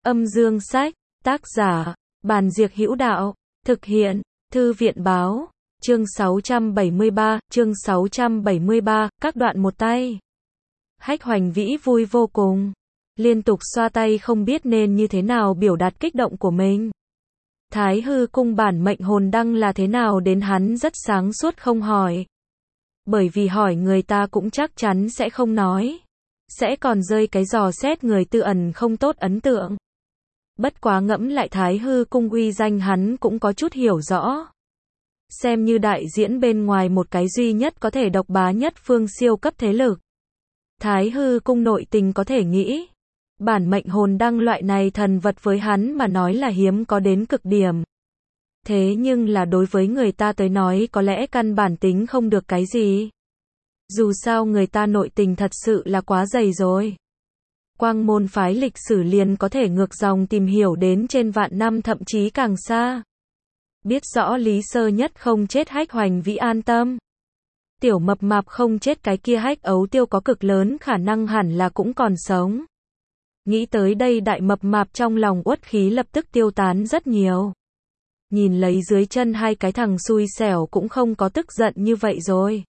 Âm dương sách, tác giả, Bàn Diệc Hữu Đạo, thực hiện, Thư viện báo, chương 673, các đoạn một tay. Hách Hoành Vĩ vui vô cùng, liên tục xoa tay không biết nên như thế nào biểu đạt kích động của mình. Thái hư cung bản mệnh hồn đăng là thế nào đến hắn rất sáng suốt không hỏi. Bởi vì hỏi người ta cũng chắc chắn sẽ không nói. Sẽ còn rơi cái dò xét người tư ẩn không tốt ấn tượng. Bất quá ngẫm lại Thái hư cung uy danh hắn cũng có chút hiểu rõ. Xem như đại diễn bên ngoài một cái duy nhất có thể độc bá nhất phương siêu cấp thế lực. Thái hư cung nội tình có thể nghĩ. Bản mệnh hồn đăng loại này thần vật với hắn mà nói là hiếm có đến cực điểm. Thế nhưng là đối với người ta tới nói có lẽ căn bản tính không được cái gì. Dù sao người ta nội tình thật sự là quá dày rồi. Quang môn phái lịch sử liền có thể ngược dòng tìm hiểu đến trên vạn năm thậm chí càng xa. Biết rõ Lý Sơ Nhất không chết Hách Hoành Vĩ an tâm. Tiểu mập mạp không chết cái kia Hách Ấu Tiêu có cực lớn khả năng hẳn là cũng còn sống. Nghĩ tới đây đại mập mạp trong lòng uất khí lập tức tiêu tán rất nhiều. Nhìn lấy dưới chân hai cái thằng xui xẻo cũng không có tức giận như vậy rồi.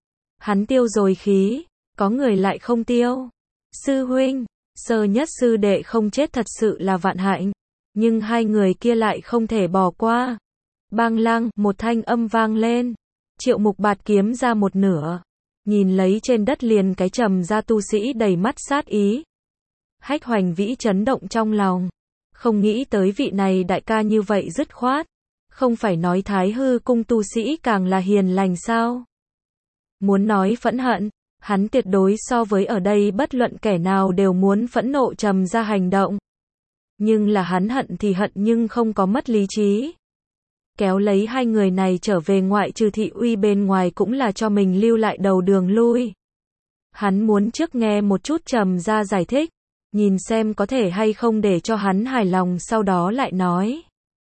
Hắn tiêu rồi khí, có người lại không tiêu. Sư huynh, Sơ Nhất sư đệ không chết thật sự là vạn hạnh, nhưng hai người kia lại không thể bỏ qua. Bang lang, một thanh âm vang lên. Triệu Mục bạt kiếm ra một nửa, nhìn lấy trên đất liền cái trầm ra tu sĩ đầy mắt sát ý. Hách Hoành Vĩ chấn động trong lòng, không nghĩ tới vị này đại ca như vậy dứt khoát. Không phải nói Thái hư cung tu sĩ càng là hiền lành sao? Muốn nói phẫn hận, hắn tuyệt đối so với ở đây bất luận kẻ nào đều muốn phẫn nộ trầm ra hành động. Nhưng là hắn hận thì hận nhưng không có mất lý trí. Kéo lấy hai người này trở về ngoại trừ thị uy bên ngoài cũng là cho mình lưu lại đầu đường lui. Hắn muốn trước nghe một chút trầm ra giải thích, nhìn xem có thể hay không để cho hắn hài lòng sau đó lại nói.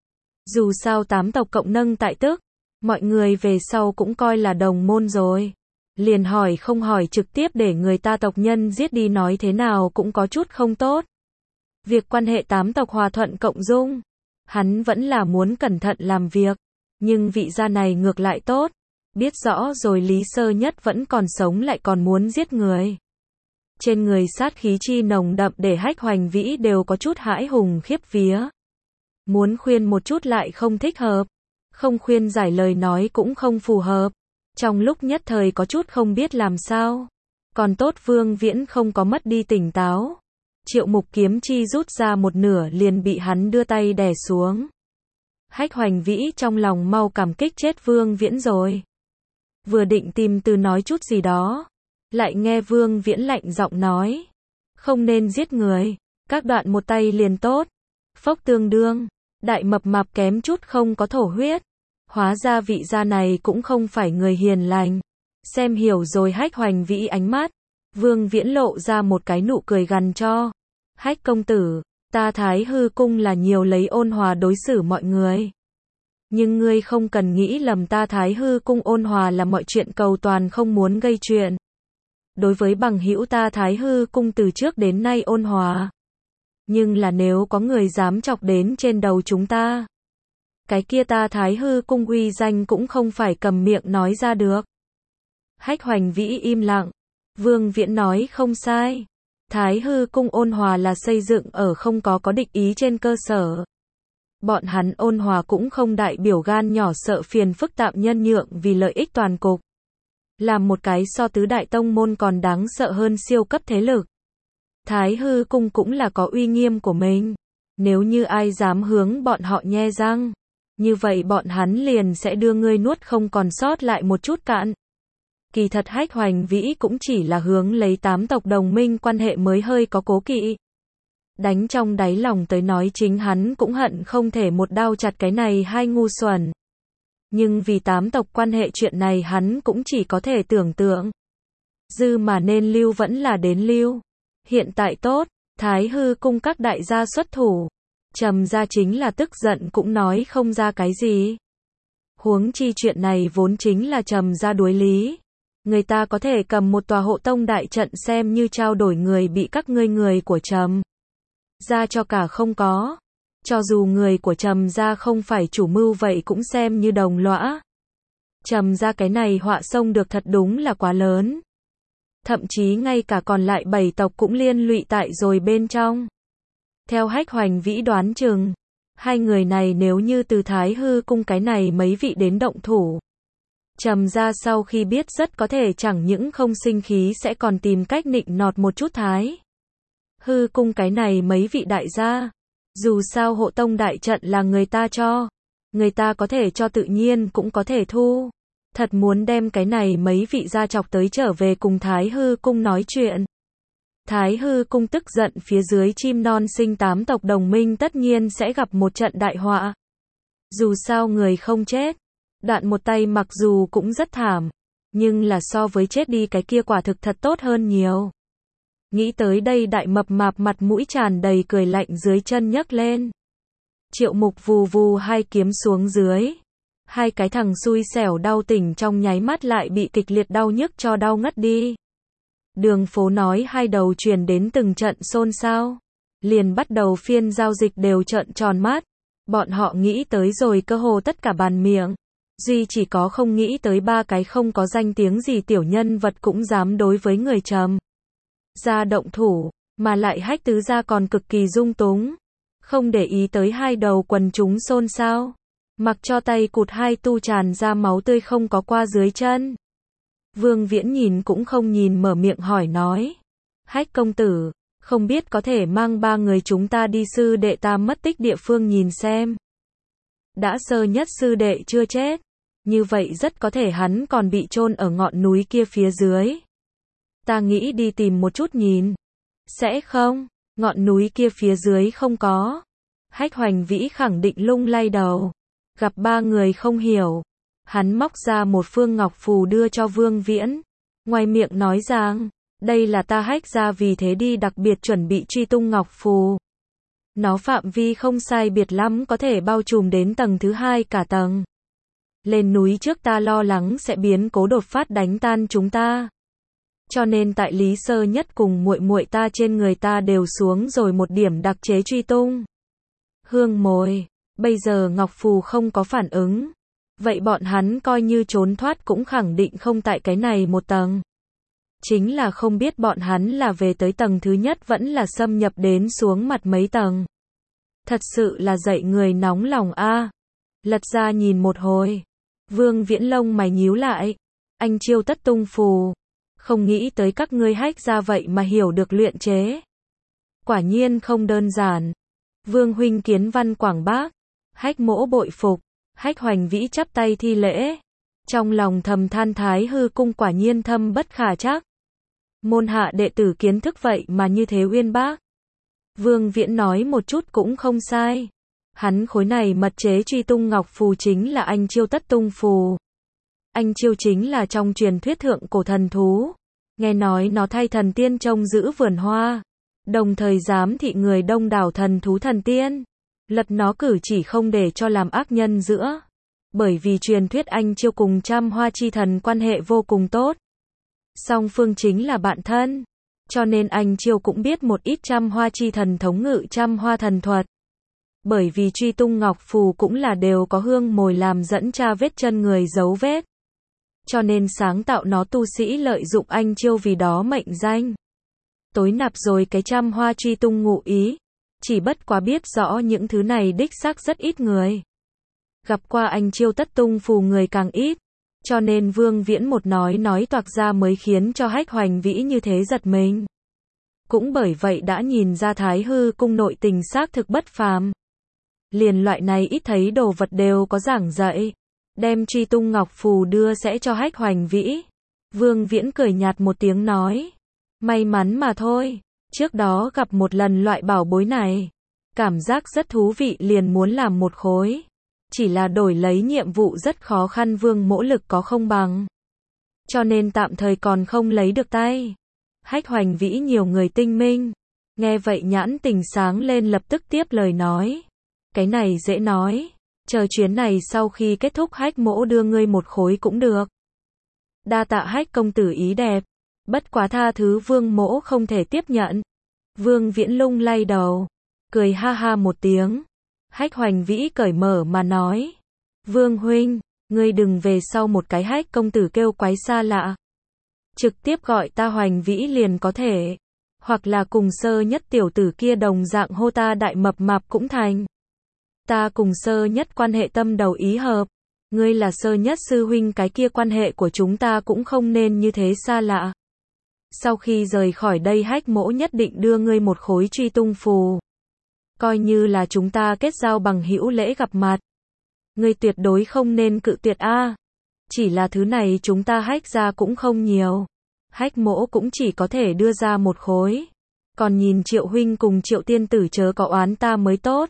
Dù sao tám tộc cộng nâng tại tức, mọi người về sau cũng coi là đồng môn rồi. Liền hỏi không hỏi trực tiếp để người ta tộc nhân giết đi nói thế nào cũng có chút không tốt. Việc quan hệ tám tộc hòa thuận cộng dung, hắn vẫn là muốn cẩn thận làm việc, nhưng vị gia này ngược lại tốt. Biết rõ rồi Lý Sơ Nhất vẫn còn sống lại còn muốn giết người. Trên người sát khí chi nồng đậm để Hách Hoành Vĩ đều có chút hãi hùng khiếp vía. Muốn khuyên một chút lại không thích hợp, không khuyên giải lời nói cũng không phù hợp. Trong lúc nhất thời có chút không biết làm sao. Còn tốt Vương Viễn không có mất đi tỉnh táo. Triệu Mục kiếm chi rút ra một nửa liền bị hắn đưa tay đè xuống. Hách Hoành Vĩ trong lòng mau cảm kích chết Vương Viễn rồi. Vừa định tìm từ nói chút gì đó, lại nghe Vương Viễn lạnh giọng nói. Không nên giết người, các đoạn một tay liền tốt. Phốc tương đương, đại mập mạp kém chút không có thổ huyết. Hóa ra vị gia này cũng không phải người hiền lành. Xem hiểu rồi Hách Hoành Vĩ ánh mắt. Vương Viễn lộ ra một cái nụ cười gằn cho. Hách công tử, ta Thái hư cung là nhiều lấy ôn hòa đối xử mọi người. Nhưng ngươi không cần nghĩ lầm, ta Thái hư cung ôn hòa là mọi chuyện cầu toàn không muốn gây chuyện. Đối với bằng hữu ta Thái hư cung từ trước đến nay ôn hòa. Nhưng là nếu có người dám chọc đến trên đầu chúng ta, cái kia ta Thái hư cung uy danh cũng không phải cầm miệng nói ra được. Hách Hoành Vĩ im lặng. Vương Viễn nói không sai. Thái hư cung ôn hòa là xây dựng ở không có địch ý trên cơ sở. Bọn hắn ôn hòa cũng không đại biểu gan nhỏ sợ phiền phức tạm nhân nhượng vì lợi ích toàn cục. Làm một cái so tứ đại tông môn còn đáng sợ hơn siêu cấp thế lực. Thái hư cung cũng là có uy nghiêm của mình. Nếu như ai dám hướng bọn họ nhe răng, như vậy bọn hắn liền sẽ đưa ngươi nuốt không còn sót lại một chút cạn. Kỳ thật Hách Hoành Vĩ cũng chỉ là hướng lấy tám tộc đồng minh quan hệ mới hơi có cố kỵ. Đánh trong đáy lòng tới nói chính hắn cũng hận không thể một đao chặt cái này hai ngu xuẩn. Nhưng vì tám tộc quan hệ chuyện này hắn cũng chỉ có thể tưởng tượng. Dư mà nên lưu vẫn là đến lưu. Hiện tại tốt, Thái hư cung các đại gia xuất thủ. Trầm ra chính là tức giận cũng nói không ra cái gì. Huống chi chuyện này vốn chính là Trầm ra đối lý. Người ta có thể cầm một tòa hộ tông đại trận xem như trao đổi người bị các ngươi người của Trầm ra cho cả không có. Cho dù người của Trầm gia không phải chủ mưu vậy cũng xem như đồng lõa. Trầm gia cái này họa xông được thật đúng là quá lớn. Thậm chí ngay cả còn lại 7 tộc cũng liên lụy tại rồi bên trong. Theo Hách Hoành Vĩ đoán chừng, hai người này nếu như từ Thái Hư cung cái này mấy vị đến động thủ, Trầm gia sau khi biết rất có thể chẳng những không sinh khí sẽ còn tìm cách nịnh nọt một chút Thái Hư cung cái này mấy vị đại gia. Dù sao hộ tông đại trận là người ta cho, người ta có thể cho tự nhiên cũng có thể thu. Thật muốn đem cái này mấy vị gia chọc tới trở về cùng Thái Hư cung nói chuyện. Thái Hư cung tức giận phía dưới chim non sinh 8 tộc đồng minh tất nhiên sẽ gặp một trận đại họa. Dù sao người không chết, đoạn một tay mặc dù cũng rất thảm, nhưng là so với chết đi cái kia quả thực thật tốt hơn nhiều. Nghĩ tới đây đại mập mạp mặt mũi tràn đầy cười lạnh dưới chân nhấc lên. Triệu Mục vù vù hai kiếm xuống dưới. Hai cái thằng xui xẻo đau tỉnh trong nháy mắt lại bị kịch liệt đau nhức cho đau ngất đi. Đường phố nói hai đầu truyền đến từng trận xôn xao. Liền bắt đầu phiên giao dịch đều trợn tròn mắt. Bọn họ nghĩ tới rồi cơ hồ tất cả bàn miệng. Duy chỉ có không nghĩ tới ba cái không có danh tiếng gì tiểu nhân vật cũng dám đối với người Trầm gia động thủ, mà lại Hách tứ gia còn cực kỳ dung túng. Không để ý tới hai đầu quần chúng xôn xao. Mặc cho tay cụt hai tu tràn ra máu tươi không có qua dưới chân. Vương Viễn nhìn cũng không nhìn mở miệng hỏi nói. Hách công tử, không biết có thể mang ba người chúng ta đi sư đệ ta mất tích địa phương nhìn xem. Đã sơ nhất sư đệ chưa chết. Như vậy rất có thể hắn còn bị chôn ở ngọn núi kia phía dưới. Ta nghĩ đi tìm một chút nhìn. Sẽ không, ngọn núi kia phía dưới không có. Hách Hoành Vĩ khẳng định lung lay đầu. Gặp ba người không hiểu. Hắn móc ra một phương ngọc phù đưa cho Vương Viễn. Ngoài miệng nói rằng, đây là ta Hách ra vì thế đi đặc biệt chuẩn bị truy tung ngọc phù. Nó phạm vi không sai biệt lắm có thể bao trùm đến tầng thứ 2 cả tầng. Lên núi trước ta lo lắng sẽ biến cố đột phát đánh tan chúng ta. Cho nên tại Lý Sơ Nhất cùng muội muội ta trên người ta đều xuống rồi một điểm đặc chế truy tung. Hương mồi, bây giờ ngọc phù không có phản ứng. Vậy bọn hắn coi như trốn thoát cũng khẳng định không tại cái này một tầng. Chính là không biết bọn hắn là về tới tầng thứ nhất vẫn là xâm nhập đến xuống mặt mấy tầng. Thật sự là dậy người nóng lòng a. Lật ra nhìn một hồi. Vương Viễn lông mày nhíu lại. Anh chiêu tất tung phù. Không nghĩ tới các ngươi Hách ra vậy mà hiểu được luyện chế. Quả nhiên không đơn giản. Vương huynh kiến văn quảng bác. Hách mỗ bội phục. Hách Hoành Vĩ chắp tay thi lễ. Trong lòng thầm than Thái Hư cung quả nhiên thâm bất khả trắc. Môn hạ đệ tử kiến thức vậy mà như thế uyên bác. Vương Viễn nói một chút cũng không sai. Hắn khối này mật chế truy tung ngọc phù chính là anh chiêu tất tung phù. Anh chiêu chính là trong truyền thuyết thượng cổ thần thú. Nghe nói nó thay thần tiên trông giữ vườn hoa. Đồng thời giám thị người đông đảo thần thú thần tiên. Lật nó cử chỉ không để cho làm ác nhân giữa. Bởi vì truyền thuyết anh chiêu cùng Trăm Hoa chi thần quan hệ vô cùng tốt. Song phương chính là bạn thân. Cho nên anh chiêu cũng biết một ít Trăm Hoa chi thần thống ngự Trăm Hoa thần thuật. Bởi vì truy tung ngọc phù cũng là đều có hương mồi làm dẫn tra vết chân người dấu vết. Cho nên sáng tạo nó tu sĩ lợi dụng anh chiêu vì đó mệnh danh. Tối nạp rồi cái Trăm Hoa truy tung ngụ ý. Chỉ bất quá biết rõ những thứ này đích xác rất ít người. Gặp qua anh chiêu tất tung phù người càng ít. Cho nên Vương Viễn một nói toạc ra mới khiến cho Hách Hoành Vĩ như thế giật mình. Cũng bởi vậy đã nhìn ra Thái Hư cung nội tình xác thực bất phàm. Liền loại này ít thấy đồ vật đều có giảng dạy. Đem truy tung ngọc phù đưa sẽ cho Hách Hoành Vĩ. Vương Viễn cười nhạt một tiếng nói. May mắn mà thôi. Trước đó gặp một lần loại bảo bối này. Cảm giác rất thú vị liền muốn làm một khối. Chỉ là đổi lấy nhiệm vụ rất khó khăn Vương mỗ lực có không bằng. Cho nên tạm thời còn không lấy được tay. Hách Hoành Vĩ nhiều người tinh minh. Nghe vậy nhãn tình sáng lên lập tức tiếp lời nói. Cái này dễ nói. Chờ chuyến này sau khi kết thúc Hách mỗ đưa ngươi một khối cũng được. Đa tạ Hách công tử ý đẹp. Bất quá tha thứ Vương mỗ không thể tiếp nhận. Vương Viễn lung lay đầu. cười ha ha một tiếng. Hách Hoành Vĩ cởi mở mà nói. Vương huynh, ngươi đừng về sau một cái Hách công tử kêu quái xa lạ. Trực tiếp gọi ta Hoành Vĩ liền có thể. Hoặc là cùng Sơ Nhất tiểu tử kia đồng dạng hô ta đại mập mạp cũng thành. Ta cùng Sơ Nhất quan hệ tâm đầu ý hợp. Ngươi là Sơ Nhất sư huynh, cái kia quan hệ của chúng ta cũng không nên như thế xa lạ. Sau khi rời khỏi đây Hách mỗ nhất định đưa ngươi một khối truy tung phù. Coi như là chúng ta kết giao bằng hữu lễ gặp mặt. Ngươi tuyệt đối không nên cự tuyệt a. Chỉ là thứ này chúng ta Hách ra cũng không nhiều. Hách mỗ cũng chỉ có thể đưa ra một khối. Còn nhìn Triệu huynh cùng Triệu tiên tử chớ có oán ta mới tốt.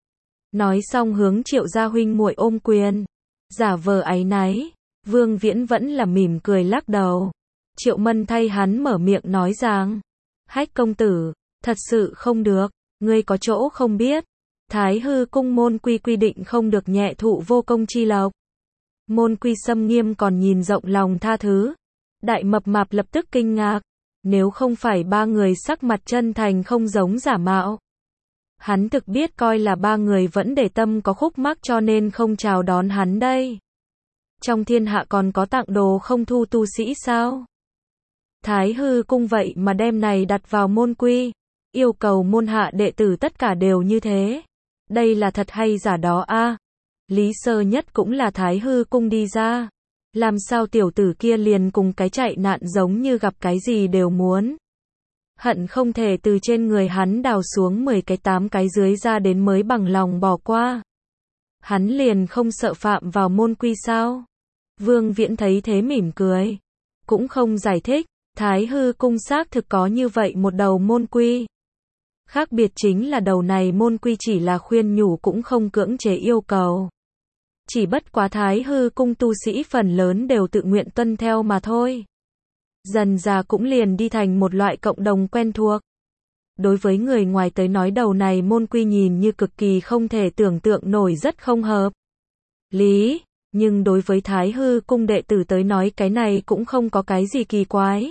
Nói xong hướng Triệu gia huynh muội ôm quyền. Giả vờ áy náy. Vương Viễn vẫn là mỉm cười lắc đầu. Triệu Mân thay hắn mở miệng nói rằng. Hách công tử, thật sự không được. Ngươi có chỗ không biết. Thái hư cung môn quy quy định không được nhẹ thụ vô công chi lộc. Môn quy xâm nghiêm còn nhìn rộng lòng tha thứ. Đại mập mạp lập tức kinh ngạc. Nếu không phải ba người sắc mặt chân thành không giống giả mạo. Hắn thực biết coi là ba người vẫn để tâm có khúc mắc cho nên không chào đón hắn đây. Trong thiên hạ còn có tặng đồ không thu tu sĩ sao? Thái hư cung vậy mà đem này đặt vào môn quy. Yêu cầu môn hạ đệ tử tất cả đều như thế. Đây là thật hay giả đó a? Lý Sơ Nhất cũng là Thái hư cung đi ra. Làm sao tiểu tử kia liền cùng cái chạy nạn giống như gặp cái gì đều muốn. Hận không thể từ trên người hắn đào xuống 10 cái 8 cái dưới ra đến mới bằng lòng bỏ qua. Hắn liền không sợ phạm vào môn quy sao? Vương Viễn thấy thế mỉm cười. Cũng không giải thích, Thái hư cung xác thực có như vậy một đầu môn quy. Khác biệt chính là đầu này môn quy chỉ là khuyên nhủ cũng không cưỡng chế yêu cầu. Chỉ bất quá Thái hư cung tu sĩ phần lớn đều tự nguyện tuân theo mà thôi. Dần dà cũng liền đi thành một loại cộng đồng quen thuộc. Đối với người ngoài tới nói đầu này môn quy nhìn như cực kỳ không thể tưởng tượng nổi rất không hợp lý, nhưng đối với Thái hư cung đệ tử tới nói cái này cũng không có cái gì kỳ quái.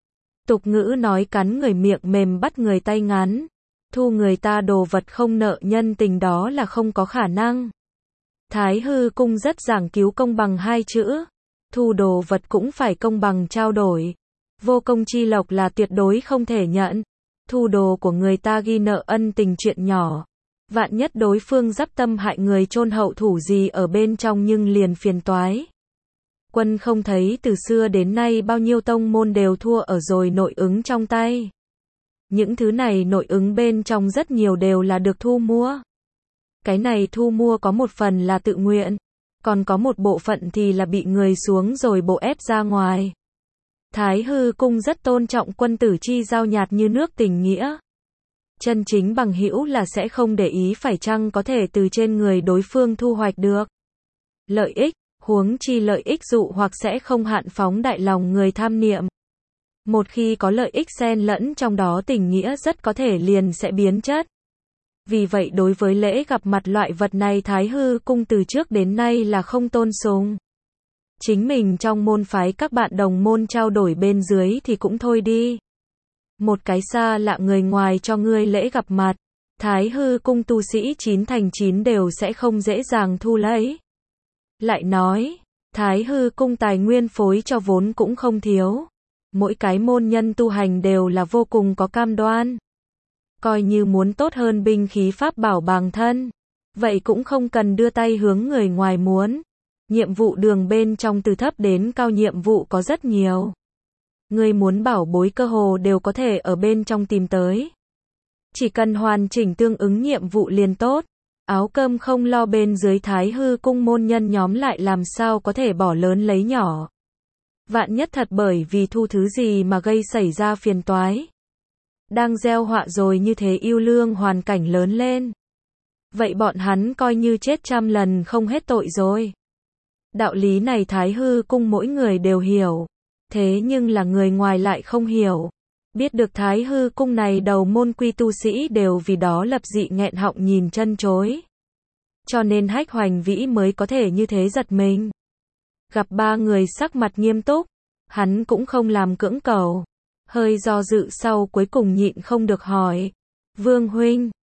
Tục ngữ nói cắn người miệng mềm bắt người tay ngắn. Thu người ta đồ vật không nợ nhân tình đó là không có khả năng. Thái hư cung rất giảng cứu công bằng hai chữ. Thu đồ vật cũng phải công bằng trao đổi. Vô công chi lộc là tuyệt đối không thể nhận. Thu đồ của người ta ghi nợ ân tình chuyện nhỏ. Vạn nhất đối phương dắp tâm hại người chôn hậu thủ gì ở bên trong nhưng liền phiền toái. Quân không thấy từ xưa đến nay bao nhiêu tông môn đều thua ở rồi nội ứng trong tay. Những thứ này nội ứng bên trong rất nhiều đều là được thu mua. Cái này thu mua có một phần là tự nguyện, còn có một bộ phận thì là bị người xuống rồi bộ ép ra ngoài. Thái hư cung rất tôn trọng quân tử chi giao nhạt như nước tình nghĩa. Chân chính bằng hữu là sẽ không để ý phải chăng có thể từ trên người đối phương thu hoạch được lợi ích, huống chi lợi ích dụ hoặc sẽ không hạn phóng đại lòng người tham niệm. Một khi có lợi ích xen lẫn trong đó tình nghĩa rất có thể liền sẽ biến chất. Vì vậy đối với lễ gặp mặt loại vật này Thái hư cung từ trước đến nay là không tôn sùng. Chính mình trong môn phái các bạn đồng môn trao đổi bên dưới thì cũng thôi đi. Một cái xa lạ người ngoài cho ngươi lễ gặp mặt, Thái hư cung tu sĩ 9 thành 9 đều sẽ không dễ dàng thu lấy. Lại nói, Thái hư cung tài nguyên phối cho vốn cũng không thiếu. Mỗi cái môn nhân tu hành đều là vô cùng có cam đoan. Coi như muốn tốt hơn binh khí pháp bảo bằng thân, vậy cũng không cần đưa tay hướng người ngoài muốn. Nhiệm vụ đường bên trong từ thấp đến cao nhiệm vụ có rất nhiều. Người muốn bảo bối cơ hồ đều có thể ở bên trong tìm tới. Chỉ cần hoàn chỉnh tương ứng nhiệm vụ liền tốt. Áo cơm không lo bên dưới Thái hư cung môn nhân nhóm lại làm sao có thể bỏ lớn lấy nhỏ. Vạn nhất thật bởi vì thu thứ gì mà gây xảy ra phiền toái. Đang gieo họa rồi như thế yêu lương hoàn cảnh lớn lên. Vậy bọn hắn coi như chết trăm lần không hết tội rồi. Đạo lý này Thái hư cung mỗi người đều hiểu. Thế nhưng là người ngoài lại không hiểu. Biết được Thái hư cung này đầu môn quy tu sĩ đều vì đó lập dị nghẹn họng nhìn chân chối. Cho nên Hách Hoành Vĩ mới có thể như thế giật mình. Gặp ba người sắc mặt nghiêm túc, hắn cũng không làm cưỡng cầu. Hơi do dự sau cuối cùng nhịn không được hỏi. Vương huynh,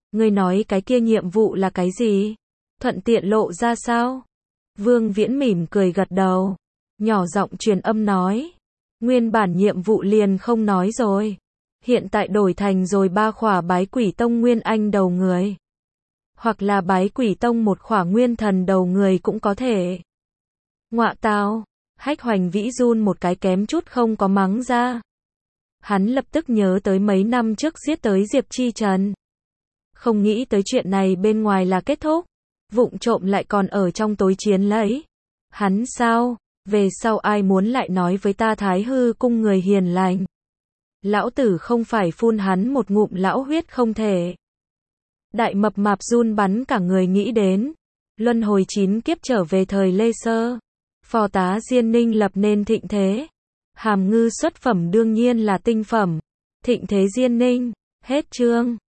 Ngươi nói cái kia nhiệm vụ là cái gì? Thuận tiện lộ ra sao? Vương Viễn mỉm cười gật đầu. Nhỏ giọng truyền âm nói. Nguyên bản nhiệm vụ liền không nói rồi. Hiện tại đổi thành rồi 3 khỏa bái quỷ tông nguyên anh đầu người. Hoặc là bái quỷ tông một khỏa nguyên thần đầu người cũng có thể. Ngọa tào, Hách Hoành Vĩ run một cái kém chút không có mắng ra. Hắn lập tức nhớ tới mấy năm trước giết tới Diệp Chi Trần. Không nghĩ tới chuyện này bên ngoài là kết thúc. Vụng trộm lại còn ở trong tối chiến lấy. Hắn sao? Về sau ai muốn lại nói với ta Thái Hư cung người hiền lành. Lão tử không phải phun hắn một ngụm lão huyết không thể. Đại mập mạp run bắn cả người nghĩ đến. Luân hồi 9 kiếp trở về thời Lê Sơ. Phò tá Diên Ninh lập nên thịnh thế. Hàm ngư xuất phẩm đương nhiên là tinh phẩm. Thịnh thế Diên Ninh. Hết chương.